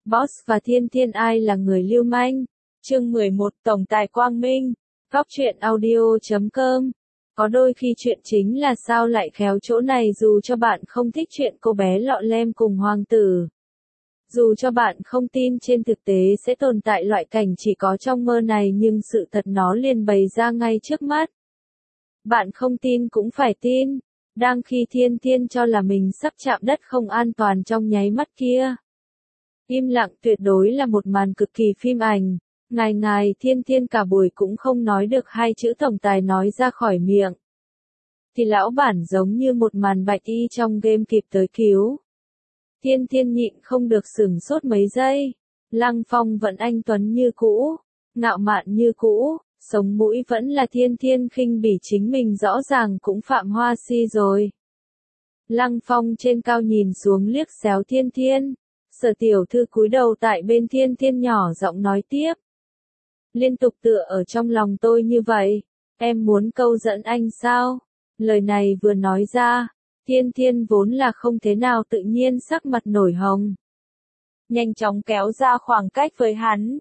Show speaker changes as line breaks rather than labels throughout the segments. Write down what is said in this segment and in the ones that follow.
Boss và Thiên Thiên ai là người lưu manh? Chương 11 Tổng tài Quang Minh. Góc truyện audio.com. Có đôi khi chuyện chính là sao lại khéo chỗ này dù cho bạn không thích chuyện cô bé lọ lem cùng hoàng tử. Dù cho bạn không tin trên thực tế sẽ tồn tại loại cảnh chỉ có trong mơ này nhưng sự thật nó liền bày ra ngay trước mắt. Bạn không tin cũng phải tin. Đang khi Thiên Thiên cho là mình sắp chạm đất không an toàn trong nháy mắt kia. Im lặng tuyệt đối là một màn cực kỳ phim ảnh. Ngài Thiên Thiên cả buổi cũng không nói được hai chữ tổng tài nói ra khỏi miệng. Thì lão bản giống như một màn bạch y trong game kịp tới cứu. Thiên Thiên nhịn không được sửng sốt mấy giây. Lăng Phong vẫn anh tuấn như cũ, ngạo mạn như cũ, sống mũi vẫn là Thiên Thiên khinh bỉ chính mình rõ ràng cũng phạm hoa si rồi. Lăng Phong trên cao nhìn xuống liếc xéo Thiên Thiên. Sở tiểu thư cúi đầu tại bên Thiên Thiên nhỏ giọng nói tiếp. Liên tục tựa ở trong lòng tôi như vậy. Em muốn câu dẫn anh sao? Lời này vừa nói ra, Thiên Thiên vốn là không thế nào tự nhiên sắc mặt nổi hồng. Nhanh chóng kéo ra khoảng cách với hắn.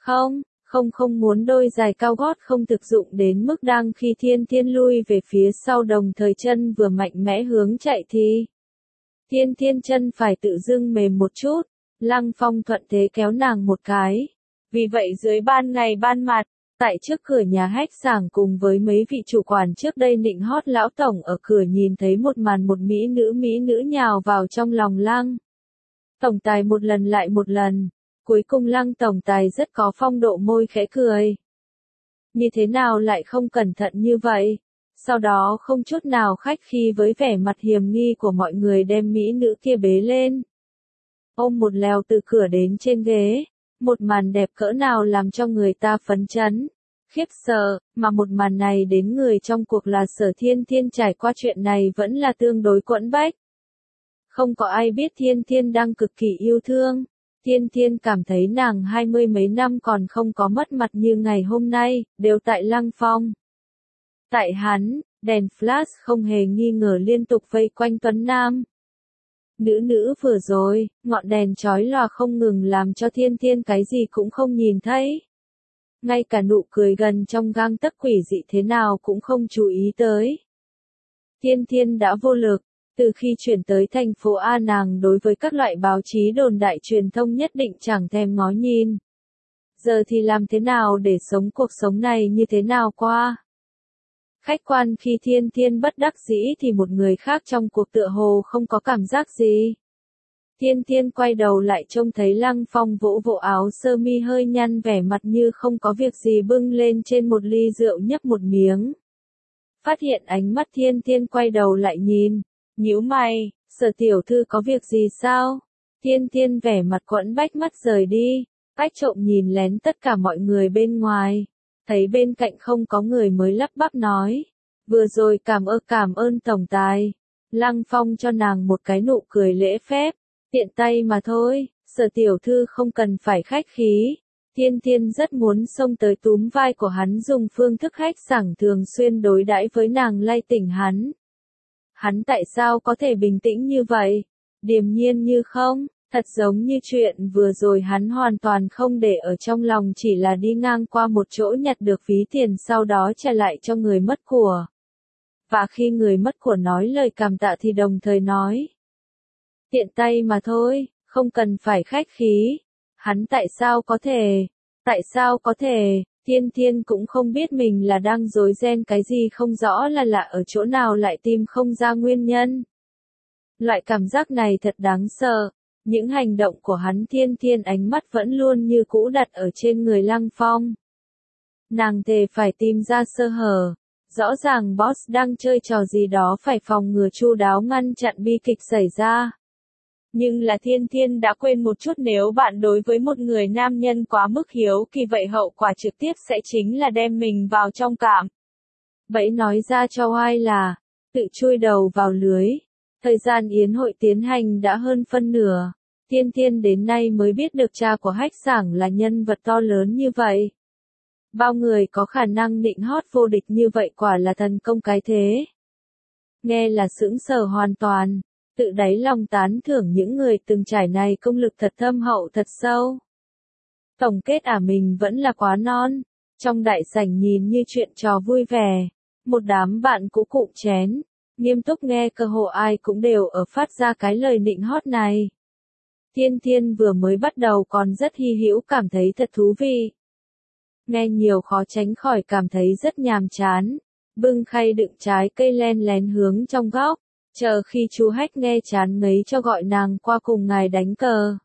Không muốn đôi giày cao gót không thực dụng đến mức đang khi Thiên Thiên lui về phía sau đồng thời chân vừa mạnh mẽ hướng chạy thì. Thiên Thiên chân phải tự dưng mềm một chút, Lăng Phong thuận thế kéo nàng một cái. Vì vậy dưới ban ngày ban mặt, tại trước cửa nhà khách sảng cùng với mấy vị chủ quản trước đây nịnh hót lão tổng ở cửa nhìn thấy một màn một mỹ nữ nhào vào trong lòng Lăng tổng tài một lần lại một lần, cuối cùng Lăng tổng tài rất có phong độ môi khẽ cười. Như thế nào lại không cẩn thận như vậy? Sau đó không chút nào khách khí với vẻ mặt hiềm nghi của mọi người đem mỹ nữ kia bế lên. Ôm một lèo từ cửa đến trên ghế, một màn đẹp cỡ nào làm cho người ta phấn chấn, khiếp sợ, mà một màn này đến người trong cuộc là Sở Thiên Thiên trải qua chuyện này vẫn là tương đối quẫn bách. Không có ai biết Thiên Thiên đang cực kỳ yêu thương. Thiên Thiên cảm thấy nàng 20 mấy năm còn không có mất mặt như ngày hôm nay, đều tại Lăng Phong. Tại hắn, đèn flash không hề nghi ngờ liên tục vây quanh Tuấn Nam. Nữ vừa rồi, ngọn đèn chói lòa không ngừng làm cho Thiên Thiên cái gì cũng không nhìn thấy. Ngay cả nụ cười gần trong gang tấc quỷ dị thế nào cũng không chú ý tới. Thiên Thiên đã vô lực, từ khi chuyển tới thành phố A nàng đối với các loại báo chí đồn đại truyền thông nhất định chẳng thèm ngó nhìn. Giờ thì làm thế nào để sống cuộc sống này như thế nào qua? Khách quan khi Thiên Thiên bất đắc dĩ thì một người khác trong cuộc tựa hồ không có cảm giác gì. Thiên Thiên quay đầu lại trông thấy Lăng Phong vỗ vỗ áo sơ mi hơi nhăn vẻ mặt như không có việc gì bưng lên trên một ly rượu nhấp một miếng. Phát hiện ánh mắt Thiên Thiên quay đầu lại nhìn, nhíu mày, Sở tiểu thư có việc gì sao? Thiên Thiên vẻ mặt quẫn bách mắt rời đi, cách trộm nhìn lén tất cả mọi người bên ngoài. Thấy bên cạnh không có người mới lắp bắp nói. Vừa rồi cảm ơn tổng tài. Lăng Phong cho nàng một cái nụ cười lễ phép. Tiện tay mà thôi, Sở tiểu thư không cần phải khách khí. Thiên Thiên rất muốn xông tới túm vai của hắn dùng phương thức khách sảng thường xuyên đối đãi với nàng lay tỉnh hắn. Hắn tại sao có thể bình tĩnh như vậy? Điềm nhiên như không? Thật giống như chuyện vừa rồi hắn hoàn toàn không để ở trong lòng chỉ là đi ngang qua một chỗ nhặt được ví tiền sau đó trả lại cho người mất của. Và khi người mất của nói lời cảm tạ thì đồng thời nói. Tiện tay mà thôi, không cần phải khách khí. Hắn tại sao có thể, Thiên Thiên cũng không biết mình là đang rối ren cái gì không rõ là lạ ở chỗ nào lại tìm không ra nguyên nhân. Loại cảm giác này thật đáng sợ. Những hành động của hắn Thiên Thiên ánh mắt vẫn luôn như cũ đặt ở trên người Lăng Phong. Nàng thề phải tìm ra sơ hở. Rõ ràng boss đang chơi trò gì đó phải phòng ngừa chu đáo ngăn chặn bi kịch xảy ra. Nhưng là Thiên Thiên đã quên một chút nếu bạn đối với một người nam nhân quá mức hiếu kỳ vậy hậu quả trực tiếp sẽ chính là đem mình vào trong cạm. Bẫy nói ra cho ai là, tự chui đầu vào lưới. Thời gian yến hội tiến hành đã hơn phân nửa. Thiên Thiên đến nay mới biết được cha của Hách Sảng là nhân vật to lớn như vậy. Bao người có khả năng nịnh hót vô địch như vậy quả là thần công cái thế. Nghe là sững sờ hoàn toàn. tự đáy lòng tán thưởng những người từng trải này công lực thật thâm hậu thật sâu. Tổng kết mình vẫn là quá non. Trong đại sảnh nhìn như chuyện trò vui vẻ, một đám bạn cũ cụm chén, nghiêm túc nghe cơ hội ai cũng đều ở phát ra cái lời nịnh hót này. Thiên Thiên vừa mới bắt đầu còn rất hy hữu cảm thấy thật thú vị. Nghe nhiều khó tránh khỏi cảm thấy rất nhàm chán, bưng khay đựng trái cây len lén hướng trong góc, chờ khi chú Hách nghe chán ngấy cho gọi nàng qua cùng ngài đánh cờ.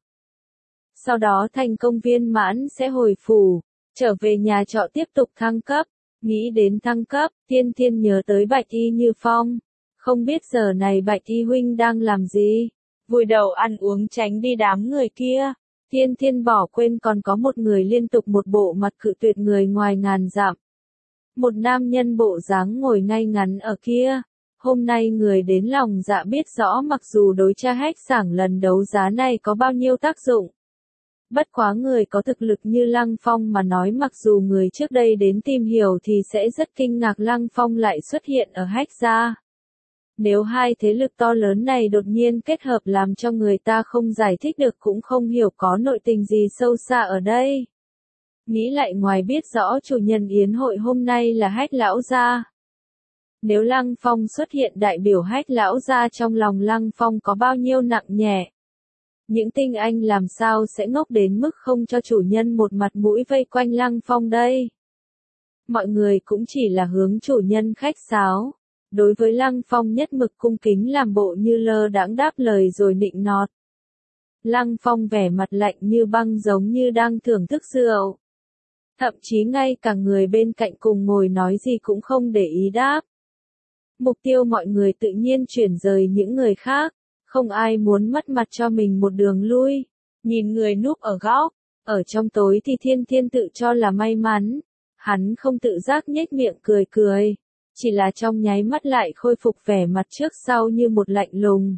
Sau đó thành công viên mãn sẽ hồi phủ, trở về nhà trọ tiếp tục thăng cấp. Nghĩ đến thăng cấp, Thiên Thiên nhớ tới Bạch Y Như Phong. Không biết giờ này Bạch Y huynh đang làm gì? Vùi đầu ăn uống tránh đi đám người kia. Thiên Thiên bỏ quên còn có một người liên tục một bộ mặt cự tuyệt người ngoài ngàn dặm. Một nam nhân bộ dáng ngồi ngay ngắn ở kia. Hôm nay người đến lòng dạ biết rõ mặc dù đối tra Hách Sảng lần đấu giá này có bao nhiêu tác dụng. Bất quá người có thực lực như Lăng Phong mà nói mặc dù người trước đây đến tìm hiểu thì sẽ rất kinh ngạc Lăng Phong lại xuất hiện ở Hách gia. Nếu hai thế lực to lớn này đột nhiên kết hợp làm cho người ta không giải thích được cũng không hiểu có nội tình gì sâu xa ở đây. Nghĩ lại ngoài biết rõ chủ nhân yến hội hôm nay là Hách lão gia. Nếu Lăng Phong xuất hiện đại biểu Hách lão gia trong lòng Lăng Phong có bao nhiêu nặng nhẹ. Những tinh anh làm sao sẽ ngốc đến mức không cho chủ nhân một mặt mũi vây quanh Lăng Phong đây. Mọi người cũng chỉ là hướng chủ nhân khách sáo. Đối với Lăng Phong nhất mực cung kính làm bộ như lơ đãng đáp lời rồi nịnh nọt. Lăng Phong vẻ mặt lạnh như băng giống như đang thưởng thức rượu. Thậm chí ngay cả người bên cạnh cùng ngồi nói gì cũng không để ý đáp. Mục tiêu mọi người tự nhiên chuyển rời những người khác. Không ai muốn mất mặt cho mình một đường lui. Nhìn người núp ở góc, ở trong tối thì Thiên Thiên tự cho là may mắn. Hắn không tự giác nhếch miệng cười cười. Chỉ là trong nháy mắt lại khôi phục vẻ mặt trước sau như một lạnh lùng.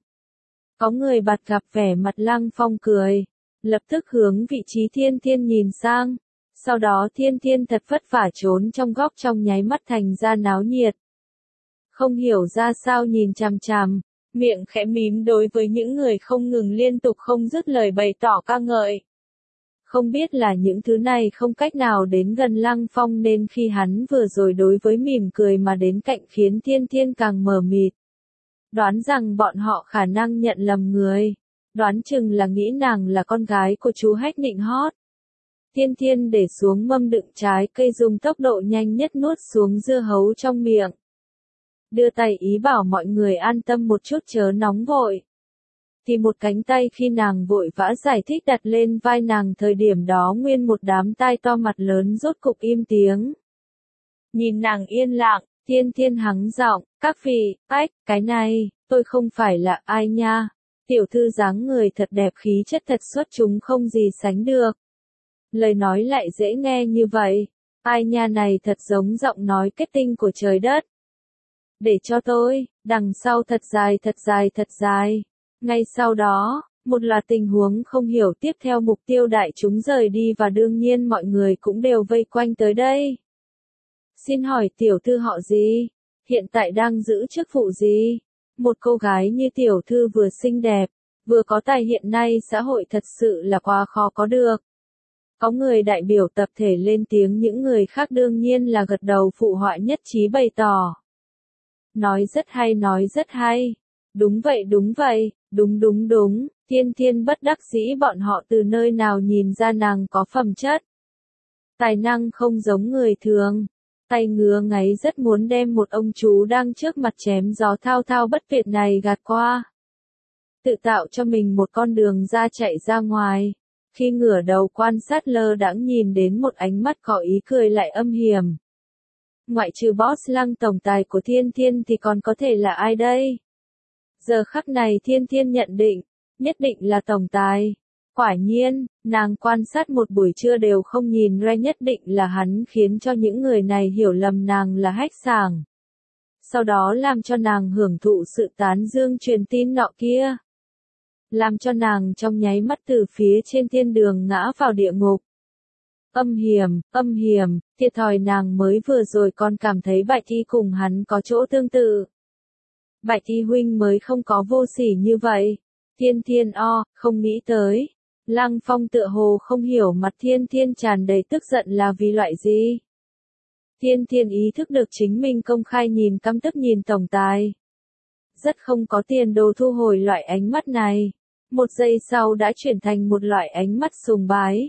Có người bạt gặp vẻ mặt Lăng Phong cười. Lập tức hướng vị trí Thiên Thiên nhìn sang. Sau đó Thiên Thiên thật vất vả trốn trong góc trong nháy mắt thành ra náo nhiệt. Không hiểu ra sao nhìn chằm chằm. Miệng khẽ mím đối với những người không ngừng liên tục không dứt lời bày tỏ ca ngợi. Không biết là những thứ này không cách nào đến gần Lăng Phong nên khi hắn vừa rồi đối với mỉm cười mà đến cạnh khiến Thiên Thiên càng mờ mịt. Đoán rằng bọn họ khả năng nhận lầm người. Đoán chừng là nghĩ nàng là con gái của chú Hách nịnh hót. Thiên Thiên để xuống mâm đựng trái cây dùng tốc độ nhanh nhất nuốt xuống dưa hấu trong miệng. Đưa tay ý bảo mọi người an tâm một chút chớ nóng vội. Thì một cánh tay khi nàng vội vã giải thích đặt lên vai nàng thời điểm đó nguyên một đám tai to mặt lớn rốt cục im tiếng. Nhìn nàng yên lặng, Thiên Thiên hắng giọng, các vị, cái này, tôi không phải là ai nha. Tiểu thư dáng người thật đẹp khí chất thật xuất chúng không gì sánh được. Lời nói lại dễ nghe như vậy, ai nha này thật giống giọng nói kết tinh của trời đất. Để cho tôi, đằng sau thật dài thật dài thật dài. Ngay sau đó, một loạt tình huống không hiểu tiếp theo mục tiêu đại chúng rời đi và đương nhiên mọi người cũng đều vây quanh tới đây. Xin hỏi tiểu thư họ gì? Hiện tại đang giữ chức vụ gì? Một cô gái như tiểu thư vừa xinh đẹp, vừa có tài hiện nay xã hội thật sự là quá khó có được. Có người đại biểu tập thể lên tiếng những người khác đương nhiên là gật đầu phụ họa nhất trí bày tỏ. Nói rất hay nói rất hay. Đúng vậy đúng, Thiên Thiên bất đắc dĩ bọn họ từ nơi nào nhìn ra nàng có phẩm chất. Tài năng không giống người thường. Tay ngứa ngáy rất muốn đem một ông chú đang trước mặt chém gió thao thao bất tuyệt này gạt qua. Tự tạo cho mình một con đường ra chạy ra ngoài. Khi ngửa đầu quan sát lơ đãng nhìn đến một ánh mắt có ý cười lại âm hiểm. Ngoại trừ boss Lăng tổng tài của Thiên Thiên thì còn có thể là ai đây? Giờ khắc này Thiên Thiên nhận định, nhất định là tổng tài. Quả nhiên, nàng quan sát một buổi trưa đều không nhìn ra nhất định là hắn khiến cho những người này hiểu lầm nàng là Hách Sảng. Sau đó làm cho nàng hưởng thụ sự tán dương truyền tin nọ kia. Làm cho nàng trong nháy mắt từ phía trên thiên đường ngã vào địa ngục. Âm hiểm, thiệt thòi nàng mới vừa rồi còn cảm thấy Bạch Y cùng hắn có chỗ tương tự. Bạch Y huynh mới không có vô sỉ như vậy. Thiên Thiên không nghĩ tới. Lăng Phong tựa hồ không hiểu mặt Thiên Thiên tràn đầy tức giận là vì loại gì. Thiên Thiên ý thức được chính mình công khai nhìn căm tức nhìn tổng tài. Rất không có tiền đồ thu hồi loại ánh mắt này. Một giây sau đã chuyển thành một loại ánh mắt sùng bái.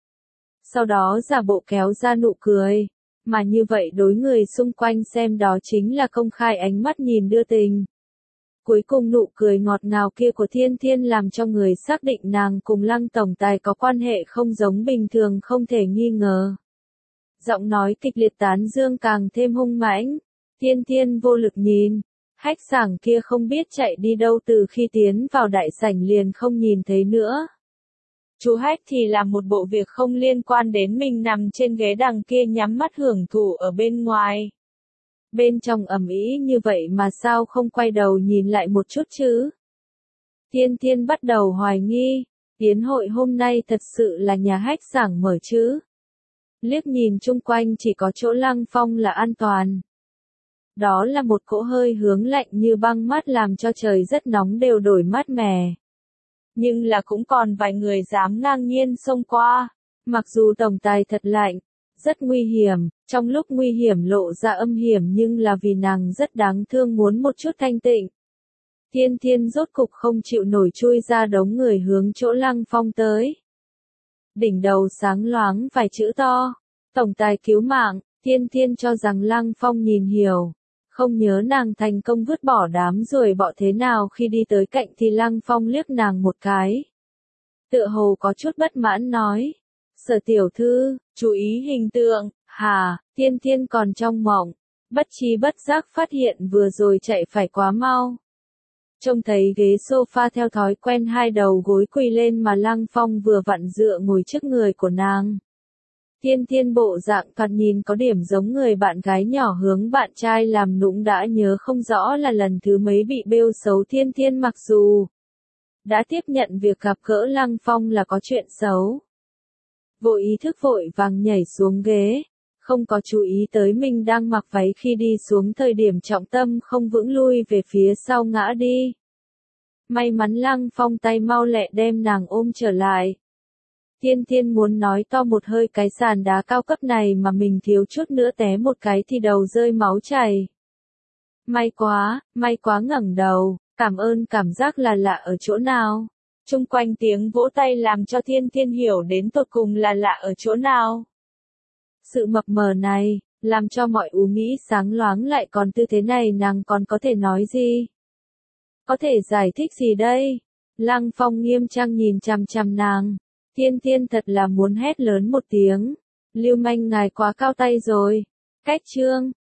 Sau đó giả bộ kéo ra nụ cười. Mà như vậy đối người xung quanh xem đó chính là công khai ánh mắt nhìn đưa tình. Cuối cùng nụ cười ngọt ngào kia của Thiên Thiên làm cho người xác định nàng cùng Lăng tổng tài có quan hệ không giống bình thường không thể nghi ngờ. Giọng nói kịch liệt tán dương càng thêm hung mãnh. Thiên Thiên vô lực nhìn. Hách Sảng kia không biết chạy đi đâu từ khi tiến vào đại sảnh liền không nhìn thấy nữa. Chú Hách thì làm một bộ việc không liên quan đến mình nằm trên ghế đằng kia nhắm mắt hưởng thụ ở bên ngoài. Bên trong ầm ĩ như vậy mà sao không quay đầu nhìn lại một chút chứ? Thiên Thiên bắt đầu hoài nghi, yến hội hôm nay thật sự là nhà Hách Sảng mở chứ? Liếc nhìn chung quanh chỉ có chỗ Lăng Phong là an toàn. Đó là một cỗ hơi hướng lạnh như băng mát làm cho trời rất nóng đều đổi mát mẻ. Nhưng là cũng còn vài người dám ngang nhiên xông qua. Mặc dù tổng tài thật lạnh, rất nguy hiểm, trong lúc nguy hiểm lộ ra âm hiểm nhưng là vì nàng rất đáng thương muốn một chút thanh tịnh. Thiên Thiên rốt cục không chịu nổi chui ra đống người hướng chỗ Lăng Phong tới. Đỉnh đầu sáng loáng vài chữ to. Tổng tài cứu mạng, Thiên Thiên cho rằng Lăng Phong nhìn hiểu. Không nhớ nàng thành công vứt bỏ đám rồi bỏ thế nào khi đi tới cạnh thì Lăng Phong liếc nàng một cái. Tựa hồ có chút bất mãn nói. Sở tiểu thư, chú ý hình tượng, hà, Thiên Thiên còn trong mộng. Bất chi bất giác phát hiện vừa rồi chạy phải quá mau. Trông thấy ghế sofa theo thói quen hai đầu gối quỳ lên mà Lăng Phong vừa vặn dựa ngồi trước người của nàng. Thiên Thiên bộ dạng thoạt nhìn có điểm giống người bạn gái nhỏ hướng bạn trai làm nũng đã nhớ không rõ là lần thứ mấy bị bêu xấu. Thiên Thiên mặc dù đã tiếp nhận việc gặp gỡ Lăng Phong là có chuyện xấu. Vô ý thức vội vàng nhảy xuống ghế, không có chú ý tới mình đang mặc váy khi đi xuống thời điểm trọng tâm không vững lui về phía sau ngã đi. May mắn Lăng Phong tay mau lẹ đem nàng ôm trở lại. Thiên Thiên muốn nói to một hơi cái sàn đá cao cấp này mà mình thiếu chút nữa té một cái thì đầu rơi máu chảy. May quá ngẩng đầu, cảm giác là lạ ở chỗ nào. Chung quanh tiếng vỗ tay làm cho Thiên Thiên hiểu đến tột cùng là lạ ở chỗ nào. Sự mập mờ này, làm cho mọi ú nghĩ sáng loáng lại còn tư thế này nàng còn có thể nói gì? Có thể giải thích gì đây? Lăng Phong nghiêm trang nhìn chằm chằm nàng. Thiên Thiên thật là muốn hét lớn một tiếng. Lưu manh ngài quá cao tay rồi. Cách chương.